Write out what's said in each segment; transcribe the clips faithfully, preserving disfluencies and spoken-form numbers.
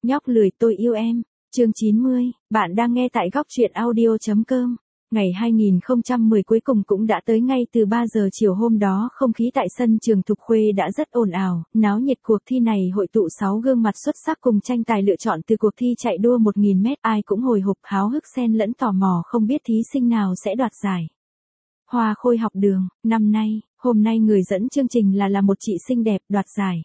Nhóc lười tôi yêu em. Chương chín mươi, bạn đang nghe tại góc truyện audio chấm com. Ngày hai nghìn không trăm mười cuối cùng cũng đã tới. Ngay từ ba giờ chiều hôm đó, không khí tại sân trường Thục Khuê đã rất ồn ào, náo nhiệt. Cuộc thi này hội tụ sáu gương mặt xuất sắc cùng tranh tài lựa chọn từ cuộc thi chạy đua một nghìn mét. Ai cũng hồi hộp háo hức xen lẫn tò mò không biết thí sinh nào sẽ đoạt giải. Hoa khôi học đường, năm nay, hôm nay người dẫn chương trình là là một chị xinh đẹp đoạt giải.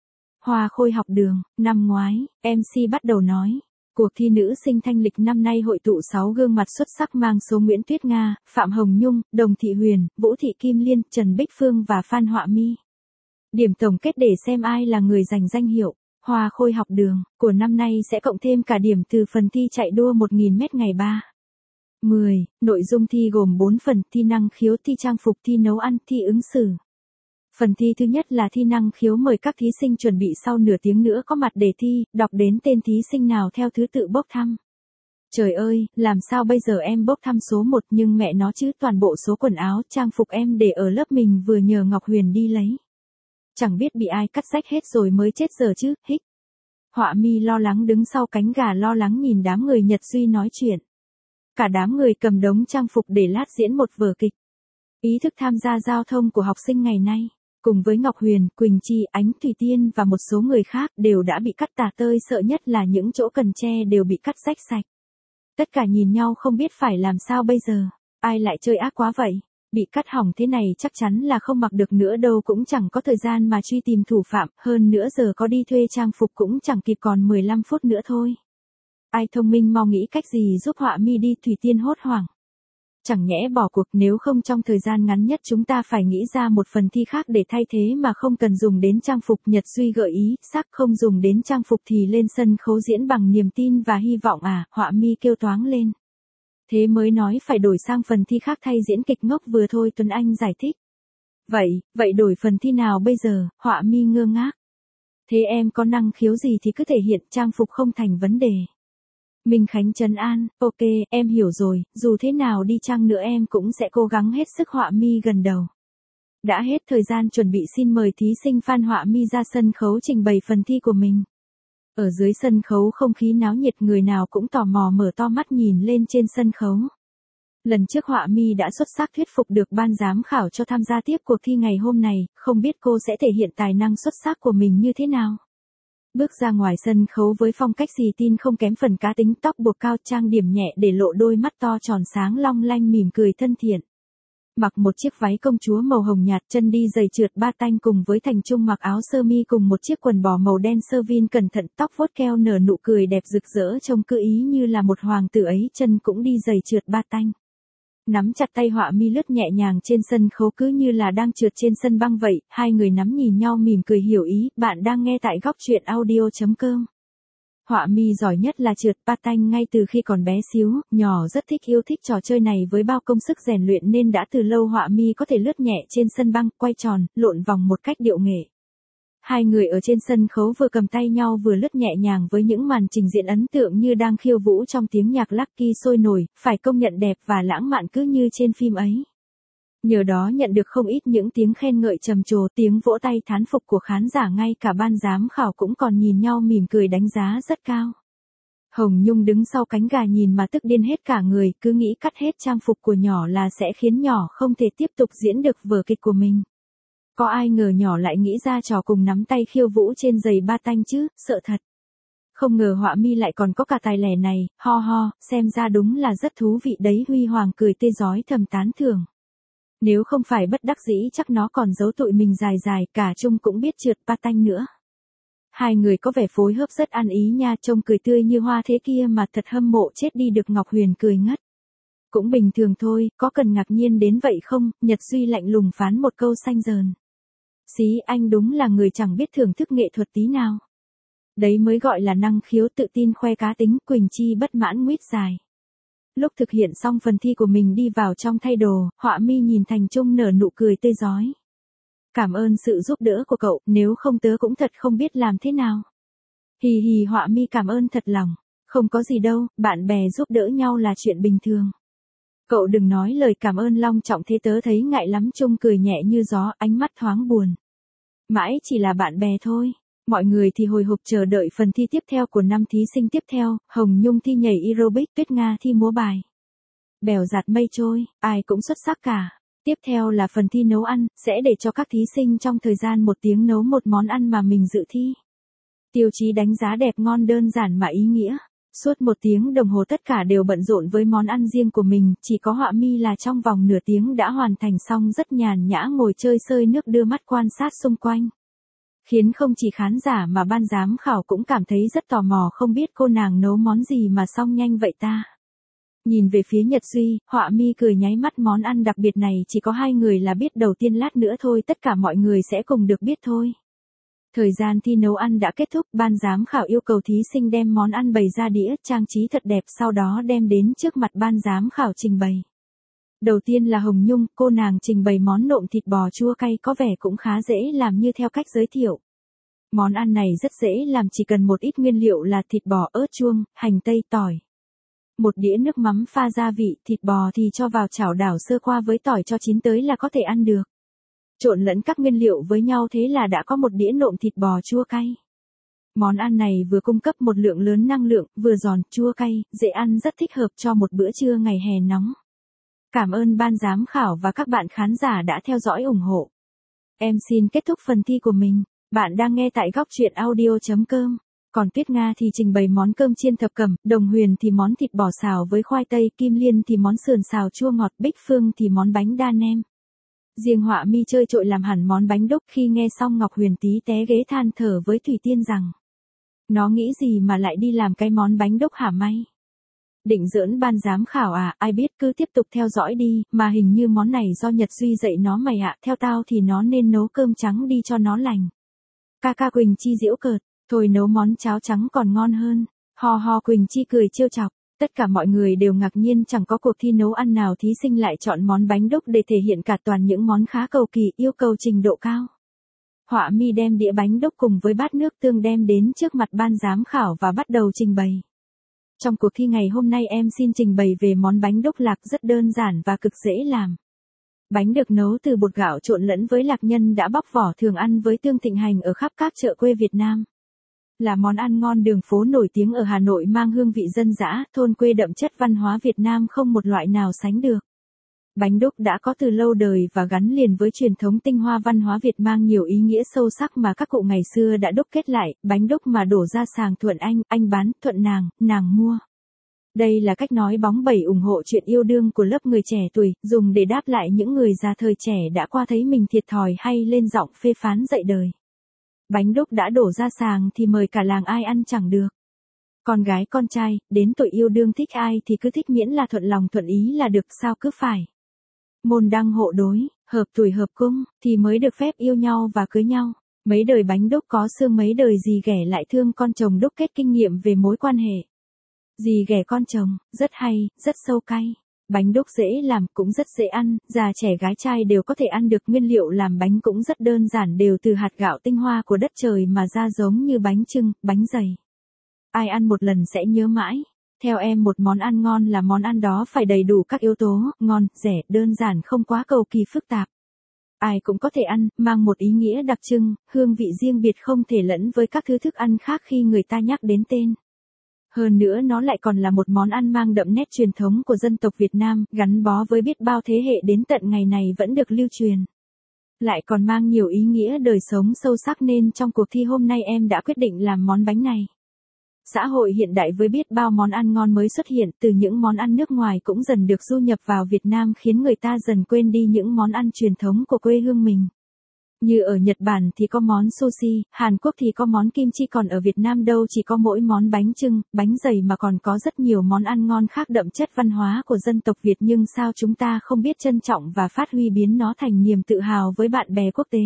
Hoa khôi học đường, năm ngoái, em xê bắt đầu nói. Cuộc thi nữ sinh thanh lịch năm nay hội tụ sáu gương mặt xuất sắc mang số Nguyễn Tuyết Nga, Phạm Hồng Nhung, Đồng Thị Huyền, Vũ Thị Kim Liên, Trần Bích Phương và Phan Họa Mi. Điểm tổng kết để xem ai là người giành danh hiệu Hoa khôi học đường của năm nay sẽ cộng thêm cả điểm từ phần thi chạy đua một nghìn mét ngày ba. mười. Nội dung thi gồm bốn phần: thi năng khiếu, thi trang phục, thi nấu ăn, thi ứng xử. Phần thi thứ nhất là thi năng khiếu, mời các thí sinh chuẩn bị sau nửa tiếng nữa có mặt để thi, đọc đến tên thí sinh nào theo thứ tự bốc thăm. Trời ơi, làm sao bây giờ em bốc thăm số một nhưng mẹ nó chứ, toàn bộ số quần áo, trang phục em để ở lớp mình vừa nhờ Ngọc Huyền đi lấy. Chẳng biết bị ai cắt rách hết rồi mới chết giờ chứ, hích. Họa Mi lo lắng đứng sau cánh gà lo lắng nhìn đám người Nhật Duy nói chuyện. Cả đám người cầm đống trang phục để lát diễn một vở kịch. Ý thức tham gia giao thông của học sinh ngày nay, cùng với Ngọc Huyền, Quỳnh Chi, Ánh Thủy Tiên và một số người khác đều đã bị cắt tả tơi, sợ nhất là những chỗ cần che đều bị cắt rách sạch. Tất cả nhìn nhau không biết phải làm sao bây giờ, ai lại chơi ác quá vậy, bị cắt hỏng thế này chắc chắn là không mặc được nữa đâu, cũng chẳng có thời gian mà truy tìm thủ phạm, hơn nữa giờ có đi thuê trang phục cũng chẳng kịp, còn mười lăm phút nữa thôi. Ai thông minh mau nghĩ cách gì giúp Họa Mi đi. Thủy Tiên hốt hoảng. Chẳng nhẽ bỏ cuộc, nếu không trong thời gian ngắn nhất chúng ta phải nghĩ ra một phần thi khác để thay thế mà không cần dùng đến trang phục. Nhật Duy gợi ý, xác không dùng đến trang phục thì lên sân khấu diễn bằng niềm tin và hy vọng à, Họa Mi kêu toáng lên. Thế mới nói phải đổi sang phần thi khác thay diễn kịch ngốc vừa thôi, Tuấn Anh giải thích. Vậy, vậy đổi phần thi nào bây giờ, Họa Mi ngơ ngác. Thế em có năng khiếu gì thì cứ thể hiện, trang phục không thành vấn đề. Minh Khánh trấn an, ok, em hiểu rồi, dù thế nào đi chăng nữa em cũng sẽ cố gắng hết sức. Họa Mi gần đầu. Đã hết thời gian chuẩn bị, xin mời thí sinh Phan Họa Mi ra sân khấu trình bày phần thi của mình. Ở dưới sân khấu không khí náo nhiệt, người nào cũng tò mò mở to mắt nhìn lên trên sân khấu. Lần trước Họa Mi đã xuất sắc thuyết phục được ban giám khảo cho tham gia tiếp cuộc thi ngày hôm nay, không biết cô sẽ thể hiện tài năng xuất sắc của mình như thế nào. Bước ra ngoài sân khấu với phong cách xì tin không kém phần cá tính, tóc buộc cao, trang điểm nhẹ để lộ đôi mắt to tròn sáng long lanh, mỉm cười thân thiện. Mặc một chiếc váy công chúa màu hồng nhạt, chân đi giày trượt ba tanh, cùng với Thành Trung mặc áo sơ mi cùng một chiếc quần bò màu đen sơ vin cẩn thận, tóc vuốt keo, nở nụ cười đẹp rực rỡ, trông cứ ý như là một hoàng tử ấy, chân cũng đi giày trượt ba tanh. Nắm chặt tay Họa Mi lướt nhẹ nhàng trên sân khấu cứ như là đang trượt trên sân băng vậy, hai người nắm nhìn nhau mỉm cười hiểu ý. Bạn đang nghe tại góc truyện audio chấm com. Họa Mi giỏi nhất là trượt patin, ngay từ khi còn bé xíu, nhỏ rất thích yêu thích trò chơi này, với bao công sức rèn luyện nên đã từ lâu Họa Mi có thể lướt nhẹ trên sân băng, quay tròn, lộn vòng một cách điệu nghệ. Hai người ở trên sân khấu vừa cầm tay nhau vừa lướt nhẹ nhàng với những màn trình diễn ấn tượng như đang khiêu vũ trong tiếng nhạc Lucky sôi nổi, phải công nhận đẹp và lãng mạn cứ như trên phim ấy. Nhờ đó nhận được không ít những tiếng khen ngợi trầm trồ, tiếng vỗ tay thán phục của khán giả, ngay cả ban giám khảo cũng còn nhìn nhau mỉm cười đánh giá rất cao. Hồng Nhung đứng sau cánh gà nhìn mà tức điên hết cả người, cứ nghĩ cắt hết trang phục của nhỏ là sẽ khiến nhỏ không thể tiếp tục diễn được vở kịch của mình. Có ai ngờ nhỏ lại nghĩ ra trò cùng nắm tay khiêu vũ trên giày ba tanh chứ, sợ thật. Không ngờ Họa Mi lại còn có cả tài lẻ này, ho ho, xem ra đúng là rất thú vị đấy. Huy Hoàng cười tê rói thầm tán thưởng. Nếu không phải bất đắc dĩ chắc nó còn giấu tụi mình dài dài, cả Trung cũng biết trượt ba tanh nữa. Hai người có vẻ phối hợp rất ăn ý nha, trông cười tươi như hoa thế kia mà thật hâm mộ chết đi được. Ngọc Huyền cười ngất. Cũng bình thường thôi, có cần ngạc nhiên đến vậy không? Nhật Duy lạnh lùng phán một câu xanh dờn. Xí, anh đúng là người chẳng biết thưởng thức nghệ thuật tí nào. Đấy mới gọi là năng khiếu, tự tin khoe cá tính. Quỳnh Chi bất mãn nguyết dài. Lúc thực hiện xong phần thi của mình đi vào trong thay đồ, Họa Mi nhìn Thành Trung nở nụ cười tươi rói. Cảm ơn sự giúp đỡ của cậu, nếu không tớ cũng thật không biết làm thế nào. Hì hì, Họa Mi cảm ơn thật lòng. Không có gì đâu, bạn bè giúp đỡ nhau là chuyện bình thường. Cậu đừng nói lời cảm ơn long trọng thế, tớ thấy ngại lắm. Trung cười nhẹ như gió, ánh mắt thoáng buồn. Mãi chỉ là bạn bè thôi. Mọi người thì hồi hộp chờ đợi phần thi tiếp theo của năm thí sinh tiếp theo, Hồng Nhung thi nhảy aerobic, Tuyết Nga thi múa bài. Bèo giạt mây trôi, ai cũng xuất sắc cả. Tiếp theo là phần thi nấu ăn, sẽ để cho các thí sinh trong thời gian một tiếng nấu một món ăn mà mình dự thi. Tiêu chí đánh giá đẹp ngon đơn giản mà ý nghĩa. Suốt một tiếng đồng hồ tất cả đều bận rộn với món ăn riêng của mình, chỉ có Họa Mi là trong vòng nửa tiếng đã hoàn thành xong rất nhàn nhã ngồi chơi sơi nước đưa mắt quan sát xung quanh. Khiến không chỉ khán giả mà ban giám khảo cũng cảm thấy rất tò mò không biết cô nàng nấu món gì mà xong nhanh vậy ta. Nhìn về phía Nhật Duy, Họa Mi cười nháy mắt món ăn đặc biệt này chỉ có hai người là biết đầu tiên lát nữa thôi tất cả mọi người sẽ cùng được biết thôi. Thời gian thi nấu ăn đã kết thúc, ban giám khảo yêu cầu thí sinh đem món ăn bày ra đĩa, trang trí thật đẹp sau đó đem đến trước mặt ban giám khảo trình bày. Đầu tiên là Hồng Nhung, cô nàng trình bày món nộm thịt bò chua cay có vẻ cũng khá dễ làm như theo cách giới thiệu. Món ăn này rất dễ làm chỉ cần một ít nguyên liệu là thịt bò, ớt chuông, hành tây, tỏi. Một đĩa nước mắm pha gia vị, thịt bò thì cho vào chảo đảo sơ qua với tỏi cho chín tới là có thể ăn được. Trộn lẫn các nguyên liệu với nhau thế là đã có một đĩa nộm thịt bò chua cay. Món ăn này vừa cung cấp một lượng lớn năng lượng, vừa giòn, chua cay, dễ ăn rất thích hợp cho một bữa trưa ngày hè nóng. Cảm ơn ban giám khảo và các bạn khán giả đã theo dõi ủng hộ. Em xin kết thúc phần thi của mình. Bạn đang nghe tại góc truyện audio chấm com. Còn Tuyết Nga thì trình bày món cơm chiên thập cẩm, Đồng Huyền thì món thịt bò xào với khoai tây, Kim Liên thì món sườn xào chua ngọt, Bích Phương thì món bánh đa nem. Riêng Họa Mi chơi trội làm hẳn món bánh đúc. Khi nghe xong Ngọc Huyền tí té ghế than thở với Thủy Tiên rằng nó nghĩ gì mà lại đi làm cái món bánh đúc hả may. Định giỡn ban giám khảo à, ai biết cứ tiếp tục theo dõi đi, mà hình như món này do Nhật Duy dạy nó mày ạ, theo tao thì nó nên nấu cơm trắng đi cho nó lành. Ca ca Quỳnh Chi giễu cợt, thôi nấu món cháo trắng còn ngon hơn. Ho ho Quỳnh Chi cười trêu chọc. Tất cả mọi người đều ngạc nhiên chẳng có cuộc thi nấu ăn nào thí sinh lại chọn món bánh đúc để thể hiện cả toàn những món khá cầu kỳ, yêu cầu trình độ cao. Họa Mi đem đĩa bánh đúc cùng với bát nước tương đem đến trước mặt ban giám khảo và bắt đầu trình bày. Trong cuộc thi ngày hôm nay em xin trình bày về món bánh đúc lạc rất đơn giản và cực dễ làm. Bánh được nấu từ bột gạo trộn lẫn với lạc nhân đã bóc vỏ thường ăn với tương thịnh hành ở khắp các chợ quê Việt Nam. Là món ăn ngon đường phố nổi tiếng ở Hà Nội mang hương vị dân dã, thôn quê đậm chất văn hóa Việt Nam không một loại nào sánh được. Bánh đúc đã có từ lâu đời và gắn liền với truyền thống tinh hoa văn hóa Việt mang nhiều ý nghĩa sâu sắc mà các cụ ngày xưa đã đúc kết lại, bánh đúc mà đổ ra sàng thuận anh, anh bán, thuận nàng, nàng mua. Đây là cách nói bóng bẩy ủng hộ chuyện yêu đương của lớp người trẻ tuổi, dùng để đáp lại những người già thời trẻ đã qua thấy mình thiệt thòi hay lên giọng phê phán dạy đời. Bánh đúc đã đổ ra sàng thì mời cả làng ai ăn chẳng được. Con gái con trai, đến tuổi yêu đương thích ai thì cứ thích miễn là thuận lòng thuận ý là được sao cứ phải. Môn đăng hộ đối, hợp tuổi hợp cung, thì mới được phép yêu nhau và cưới nhau. Mấy đời bánh đúc có xương mấy đời dì ghẻ lại thương con chồng đúc kết kinh nghiệm về mối quan hệ. Dì ghẻ con chồng, rất hay, rất sâu cay. Bánh đúc dễ làm, cũng rất dễ ăn, già trẻ gái trai đều có thể ăn được. Nguyên liệu làm bánh cũng rất đơn giản, đều từ hạt gạo tinh hoa của đất trời mà ra giống như bánh chưng, bánh dày. Ai ăn một lần sẽ nhớ mãi. Theo em một món ăn ngon là món ăn đó phải đầy đủ các yếu tố, ngon, rẻ, đơn giản không quá cầu kỳ phức tạp. Ai cũng có thể ăn, mang một ý nghĩa đặc trưng, hương vị riêng biệt không thể lẫn với các thứ thức ăn khác khi người ta nhắc đến tên. Hơn nữa nó lại còn là một món ăn mang đậm nét truyền thống của dân tộc Việt Nam, gắn bó với biết bao thế hệ đến tận ngày này vẫn được lưu truyền. Lại còn mang nhiều ý nghĩa đời sống sâu sắc nên trong cuộc thi hôm nay em đã quyết định làm món bánh này. Xã hội hiện đại với biết bao món ăn ngon mới xuất hiện, từ những món ăn nước ngoài cũng dần được du nhập vào Việt Nam khiến người ta dần quên đi những món ăn truyền thống của quê hương mình. Như ở Nhật Bản thì có món sushi, Hàn Quốc thì có món kim chi, còn ở Việt Nam đâu chỉ có mỗi món bánh chưng, bánh dày mà còn có rất nhiều món ăn ngon khác đậm chất văn hóa của dân tộc Việt, nhưng sao chúng ta không biết trân trọng và phát huy biến nó thành niềm tự hào với bạn bè quốc tế.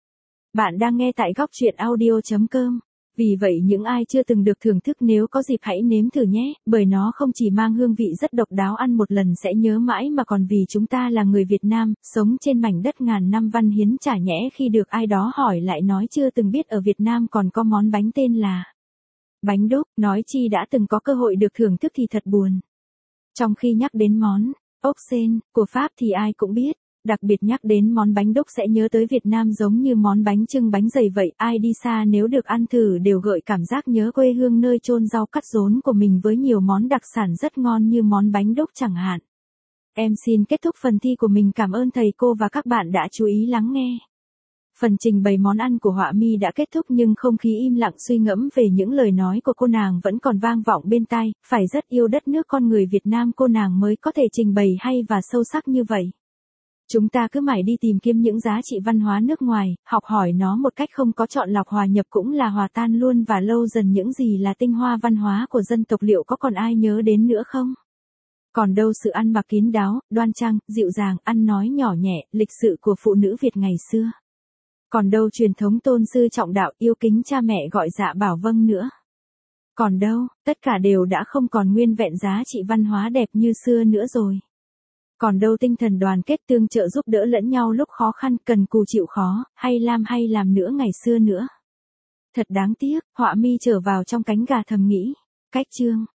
Bạn đang nghe tại góc truyện audio chấm com. Vì vậy những ai chưa từng được thưởng thức nếu có dịp hãy nếm thử nhé, bởi nó không chỉ mang hương vị rất độc đáo ăn một lần sẽ nhớ mãi mà còn vì chúng ta là người Việt Nam, sống trên mảnh đất ngàn năm văn hiến chả nhẽ khi được ai đó hỏi lại nói chưa từng biết ở Việt Nam còn có món bánh tên là bánh đúc, nói chi đã từng có cơ hội được thưởng thức thì thật buồn. Trong khi nhắc đến món ốc sên của Pháp thì ai cũng biết, Đặc biệt nhắc đến món bánh đúc sẽ nhớ tới Việt Nam giống như món bánh chưng bánh dày vậy, ai đi xa nếu được ăn thử đều gợi cảm giác nhớ quê hương nơi chôn rau cắt rốn của mình với nhiều món đặc sản rất ngon như món bánh đúc chẳng hạn. Em xin kết thúc phần thi của mình, cảm ơn thầy cô và các bạn đã chú ý lắng nghe. Phần trình bày món ăn của Họa Mi đã kết thúc nhưng không khí im lặng suy ngẫm về những lời nói của cô nàng vẫn còn vang vọng bên tai, phải rất yêu đất nước con người Việt Nam cô nàng mới có thể trình bày hay và sâu sắc như vậy. Chúng ta cứ mãi đi tìm kiếm những giá trị văn hóa nước ngoài, học hỏi nó một cách không có chọn lọc, hòa nhập cũng là hòa tan luôn, và lâu dần những gì là tinh hoa văn hóa của dân tộc liệu có còn ai nhớ đến nữa không? Còn đâu sự ăn mặc kín đáo, đoan trang, dịu dàng, ăn nói nhỏ nhẹ, lịch sự của phụ nữ Việt ngày xưa? Còn đâu truyền thống tôn sư trọng đạo, yêu kính cha mẹ gọi dạ bảo vâng nữa? Còn đâu, tất cả đều đã không còn nguyên vẹn giá trị văn hóa đẹp như xưa nữa rồi. Còn đâu tinh thần đoàn kết tương trợ giúp đỡ lẫn nhau lúc khó khăn, cần cù chịu khó, hay làm hay làm nữa ngày xưa nữa? Thật đáng tiếc, Họa Mi trở vào trong cánh gà thầm nghĩ. Cách chương